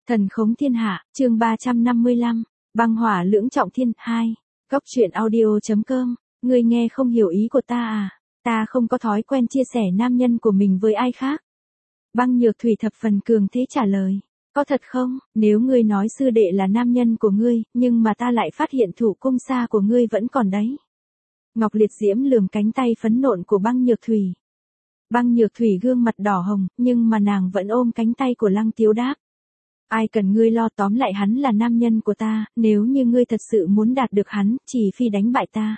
Thần khống thiên hạ, chương 355, băng hỏa lưỡng trọng thiên, 2. Góc truyện audio.com, ngươi nghe không hiểu ý của ta à? Ta không có thói quen chia sẻ nam nhân của mình với ai khác. Băng Nhược Thủy thập phần cường thế trả lời. Có thật không? Nếu ngươi nói sư đệ là nam nhân của ngươi, nhưng mà ta lại phát hiện thủ cung xa của ngươi vẫn còn đấy. Ngọc Liệt Diễm lườm cánh tay phấn nộn của Băng Nhược Thủy. Băng Nhược Thủy gương mặt đỏ hồng, nhưng mà nàng vẫn ôm cánh tay của Lăng Tiếu đáp. Ai cần ngươi lo, tóm lại hắn là nam nhân của ta, nếu như ngươi thật sự muốn đạt được hắn, chỉ phi đánh bại ta.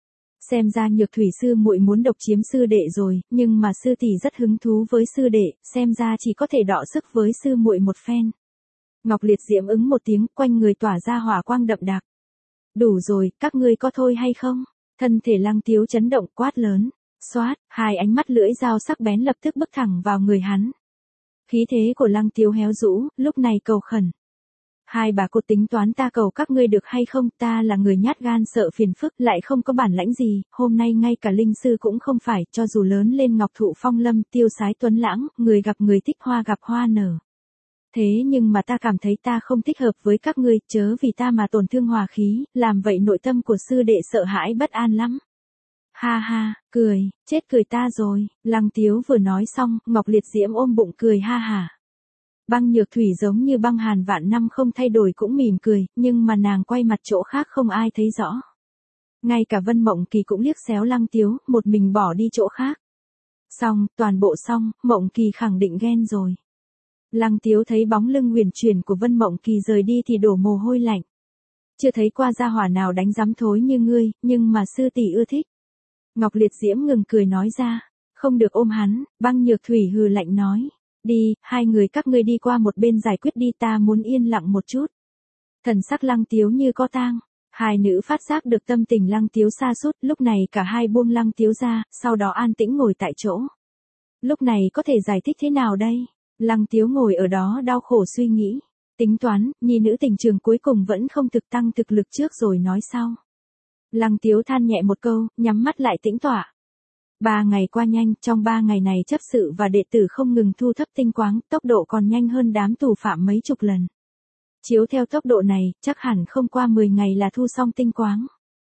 Xem ra Nhược Thủy sư muội muốn độc chiếm sư đệ rồi, nhưng mà sư tỷ rất hứng thú với sư đệ, xem ra chỉ có thể đọ sức với sư muội một phen. Ngọc Liệt Diễm ứng một tiếng, quanh người tỏa ra hỏa quang đậm đặc. Đủ rồi, các ngươi có thôi hay không? Thân thể Lăng Tiếu chấn động quát lớn. Xoát, hai ánh mắt lưỡi dao sắc bén lập tức bức thẳng vào người hắn. Khí thế của Lăng Tiếu héo rũ, lúc này cầu khẩn. Hai bà cô tính toán ta cầu các ngươi được hay không, ta là người nhát gan sợ phiền phức, lại không có bản lãnh gì, hôm nay ngay cả linh sư cũng không phải, cho dù lớn lên ngọc thụ phong lâm, tiêu sái tuấn lãng, người gặp người thích hoa gặp hoa nở. Thế nhưng mà ta cảm thấy ta không thích hợp với các ngươi, chớ vì ta mà tổn thương hòa khí, làm vậy nội tâm của sư đệ sợ hãi bất an lắm. Ha ha, cười, chết cười ta rồi, Lăng Tiếu vừa nói xong, Ngọc Liệt Diễm ôm bụng cười ha hả. Băng Nhược Thủy giống như băng hàn vạn năm không thay đổi cũng mỉm cười, nhưng mà nàng quay mặt chỗ khác không ai thấy rõ. Ngay cả Vân Mộng Kỳ cũng liếc xéo Lăng Tiếu, một mình bỏ đi chỗ khác. Xong, toàn bộ xong, Mộng Kỳ khẳng định ghen rồi. Lăng Tiếu thấy bóng lưng huyền chuyển của Vân Mộng Kỳ rời đi thì đổ mồ hôi lạnh. Chưa thấy qua gia hỏa nào đánh giám thối như ngươi, nhưng mà sư tỷ ưa thích. Ngọc Liệt Diễm ngừng cười nói ra, không được ôm hắn, Băng Nhược Thủy hừ lạnh nói, đi, hai người các ngươi đi qua một bên giải quyết đi, ta muốn yên lặng một chút. Thần sắc Lăng Tiếu như có tang, hai nữ phát giác được tâm tình Lăng Tiếu sa sút, lúc này cả hai buông Lăng Tiếu ra, sau đó an tĩnh ngồi tại chỗ. Lúc này có thể giải thích thế nào đây? Lăng Tiếu ngồi ở đó đau khổ suy nghĩ, tính toán, nhi nữ tình trường cuối cùng vẫn không thực tăng thực lực trước rồi nói sau. Lăng Tiếu than nhẹ một câu, nhắm mắt lại tĩnh tọa. 3 ngày qua nhanh, trong 3 ngày này chấp sự và đệ tử không ngừng thu thập tinh quáng, tốc độ còn nhanh hơn đám tù phạm mấy chục lần. Chiếu theo tốc độ này, chắc hẳn không qua 10 ngày là thu xong tinh quáng.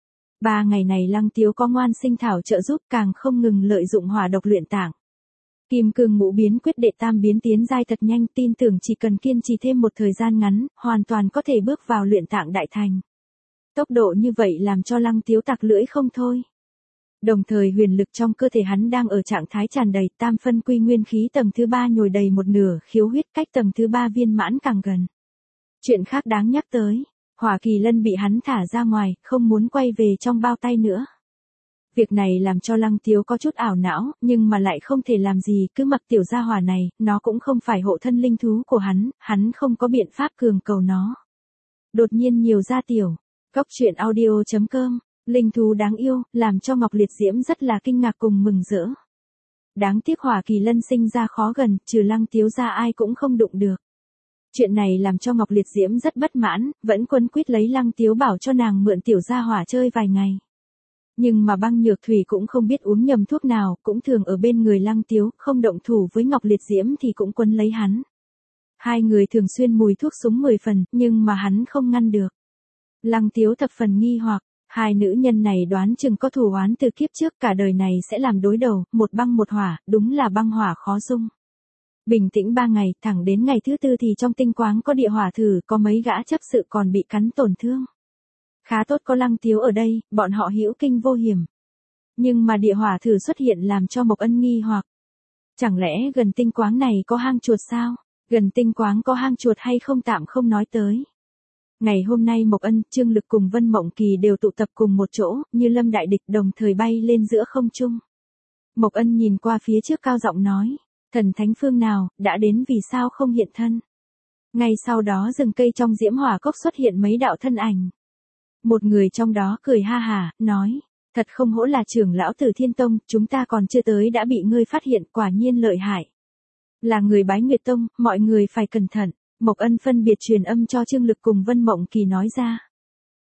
3 ngày này Lăng Tiếu có ngoan sinh thảo trợ giúp, càng không ngừng lợi dụng hỏa độc luyện tạng. Kim Cương Ngũ Biến Quyết đệ tam biến tiến giai thật nhanh, tin tưởng chỉ cần kiên trì thêm một thời gian ngắn, hoàn toàn có thể bước vào luyện tạng đại thành. Tốc độ như vậy làm cho Lăng Tiếu tặc lưỡi không thôi. Đồng thời huyền lực trong cơ thể hắn đang ở trạng thái tràn đầy, tam phân quy nguyên khí tầng thứ 3 nhồi đầy một nửa, khiếu huyết cách tầng thứ 3 viên mãn càng gần. Chuyện khác đáng nhắc tới, Hỏa Kỳ Lân bị hắn thả ra ngoài, không muốn quay về trong bao tay nữa. Việc này làm cho Lăng Tiếu có chút ảo não, nhưng mà lại không thể làm gì, cứ mặc tiểu gia hỏa này, nó cũng không phải hộ thân linh thú của hắn không có biện pháp cường cầu nó. Đột nhiên nhiều ra tiểu. Góc truyện audio.com, linh thú đáng yêu, làm cho Ngọc Liệt Diễm rất là kinh ngạc cùng mừng rỡ. Đáng tiếc Hỏa Kỳ Lân sinh ra khó gần, trừ Lăng Tiếu ra ai cũng không đụng được. Chuyện này làm cho Ngọc Liệt Diễm rất bất mãn, vẫn quấn quýt lấy Lăng Tiếu bảo cho nàng mượn tiểu gia hỏa chơi vài ngày. Nhưng mà Băng Nhược Thủy cũng không biết uống nhầm thuốc nào, cũng thường ở bên người Lăng Tiếu, không động thủ với Ngọc Liệt Diễm thì cũng quấn lấy hắn. Hai người thường xuyên mùi thuốc súng 10 phần, nhưng mà hắn không ngăn được. Lăng Tiếu thập phần nghi hoặc, hai nữ nhân này đoán chừng có thù oán từ kiếp trước, cả đời này sẽ làm đối đầu, một băng một hỏa, đúng là băng hỏa khó dung. Bình tĩnh 3 ngày, thẳng đến ngày thứ 4 thì trong tinh quáng có địa hỏa thử, có mấy gã chấp sự còn bị cắn tổn thương. Khá tốt có Lăng Tiếu ở đây, bọn họ hữu kinh vô hiểm. Nhưng mà địa hỏa thử xuất hiện làm cho Mộc Ân nghi hoặc. Chẳng lẽ gần tinh quáng này có hang chuột sao? Gần tinh quáng có hang chuột hay không tạm không nói tới. Ngày hôm nay Mộc Ân, Trương Lực cùng Vân Mộng Kỳ đều tụ tập cùng một chỗ, như lâm đại địch đồng thời bay lên giữa không trung. Mộc Ân nhìn qua phía trước cao giọng nói, thần thánh phương nào, đã đến vì sao không hiện thân. Ngay sau đó rừng cây trong diễm hỏa cốc xuất hiện mấy đạo thân ảnh. Một người trong đó cười ha hả, nói, thật không hổ là trưởng lão Tử Thiên Tông, chúng ta còn chưa tới đã bị ngươi phát hiện, quả nhiên lợi hại. Là người Bái Nguyệt Tông, mọi người phải cẩn thận. Mộc Ân phân biệt truyền âm cho Trương Lực cùng Vân Mộng Kỳ nói ra.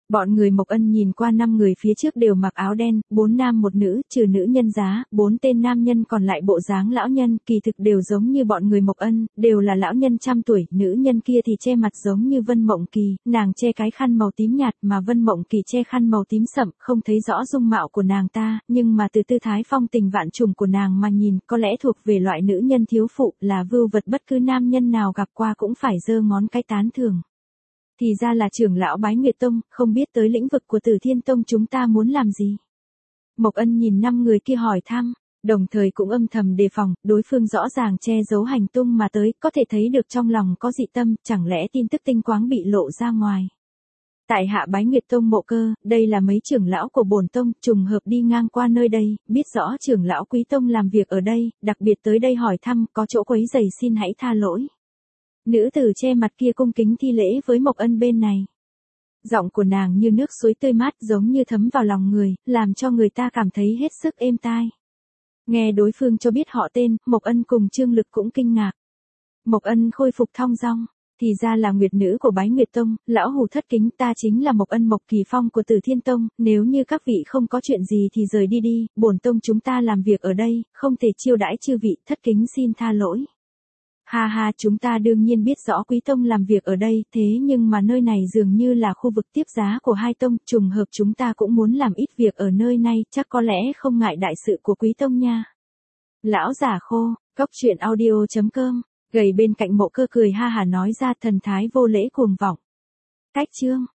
Bọn người Mộc Ân nhìn qua 5 người phía trước đều mặc áo đen, 4 nam 1 nữ, trừ nữ nhân giá, 4 tên nam nhân còn lại bộ dáng lão nhân, kỳ thực đều giống như bọn người Mộc Ân, đều là lão nhân trăm tuổi, nữ nhân kia thì che mặt giống như Vân Mộng Kỳ, nàng che cái khăn màu tím nhạt mà Vân Mộng Kỳ che khăn màu tím sậm, không thấy rõ dung mạo của nàng ta, nhưng mà từ tư thái phong tình vạn trùng của nàng mà nhìn, có lẽ thuộc về loại nữ nhân thiếu phụ, là vưu vật bất cứ nam nhân nào gặp qua cũng phải giơ ngón cái tán thưởng. Thì ra là trưởng lão Bái Nguyệt Tông, không biết tới lĩnh vực của Tử Thiên Tông chúng ta muốn làm gì. Mộc Ân nhìn 5 người kia hỏi thăm, đồng thời cũng âm thầm đề phòng, đối phương rõ ràng che giấu hành tung mà tới, có thể thấy được trong lòng có dị tâm, chẳng lẽ tin tức tinh quáng bị lộ ra ngoài. Tại hạ Bái Nguyệt Tông Mộ Cơ, đây là mấy trưởng lão của bổn tông, trùng hợp đi ngang qua nơi đây, biết rõ trưởng lão Quý Tông làm việc ở đây, đặc biệt tới đây hỏi thăm, có chỗ quấy rầy xin hãy tha lỗi. Nữ tử che mặt kia cung kính thi lễ với Mộc Ân bên này. Giọng của nàng như nước suối tươi mát giống như thấm vào lòng người, làm cho người ta cảm thấy hết sức êm tai. Nghe đối phương cho biết họ tên, Mộc Ân cùng Trương Lực cũng kinh ngạc. Mộc Ân khôi phục thong dong, thì ra là nguyệt nữ của Bái Nguyệt Tông, lão hủ thất kính, ta chính là Mộc Ân Mộc Kỳ Phong của Tử Thiên Tông, nếu như các vị không có chuyện gì thì rời đi đi, bổn tông chúng ta làm việc ở đây, không thể chiêu đãi chư vị, thất kính xin tha lỗi. Ha ha, chúng ta đương nhiên biết rõ Quý Tông làm việc ở đây, thế nhưng mà nơi này dường như là khu vực tiếp giá của hai tông, trùng hợp chúng ta cũng muốn làm ít việc ở nơi này, chắc có lẽ không ngại đại sự của Quý Tông nha. Lão giả khô, cốc truyện audio.com, gầy bên cạnh Mộ Cơ cười ha hà nói ra thần thái vô lễ cuồng vọng. Cách chương.